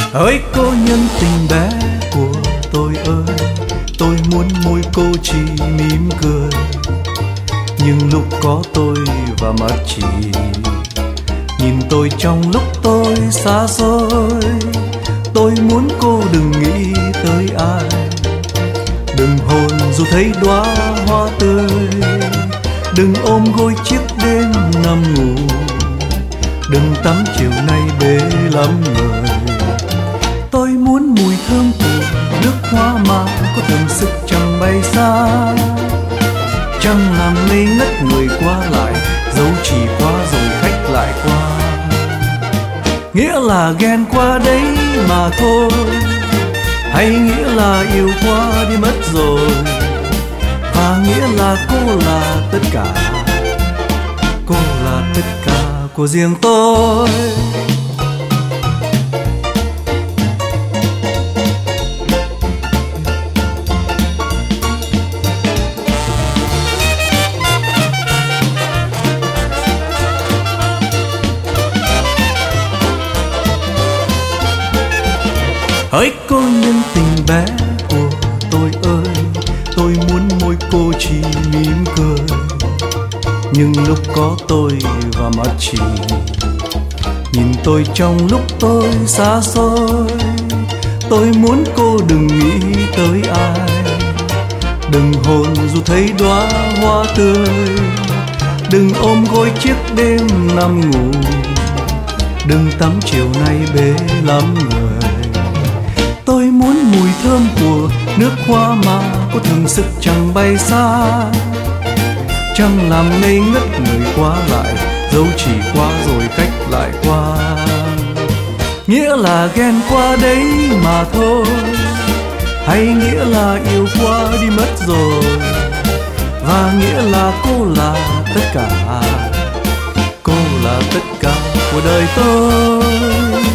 Hỡi cô nhân tình bé của tôi ơi, tôi muốn môi cô chỉ mỉm cười, nhưng lúc có tôi và mắt chị nhìn tôi trong lúc tôi xa xôi. Tôi muốn cô đừng nghĩ tới ai, đừng hôn dù thấy đóa hoa tươi, đừng ôm gối chiếc đêm nằm ngủ, đừng tắm chiều nay bế lắm người. Tôi muốn mùi thơm của nước hoa mà có thường sức chẳng bay xa, chẳng làm ngây ngất người qua lại, dấu chỉ qua rồi khách lại qua. Nghĩa là ghen qua đấy mà thôi, hay nghĩa là yêu qua đi mất rồi, và nghĩa là cô là tất cả, cô là tất cả của riêng tôi. Hỡi cô nhân tình bé của tôi ơi, tôi muốn môi cô chỉ mỉm cười, nhưng lúc có tôi và mắt chị nhìn tôi trong lúc tôi xa xôi. Tôi muốn cô đừng nghĩ tới ai, đừng hôn dù thấy đóa hoa tươi, đừng ôm gối chiếc đêm nằm ngủ, đừng tắm chiều nay bế lắm người. Tôi muốn mùi thơm của nước hoa mà có thường sức chẳng bay xa, chẳng làm ngây ngất người qua lại, dấu chỉ qua rồi cách lại qua. Nghĩa là ghen qua đấy mà thôi, hay nghĩa là yêu qua đi mất rồi, và nghĩa là cô là tất cả, cô là tất cả của đời tôi.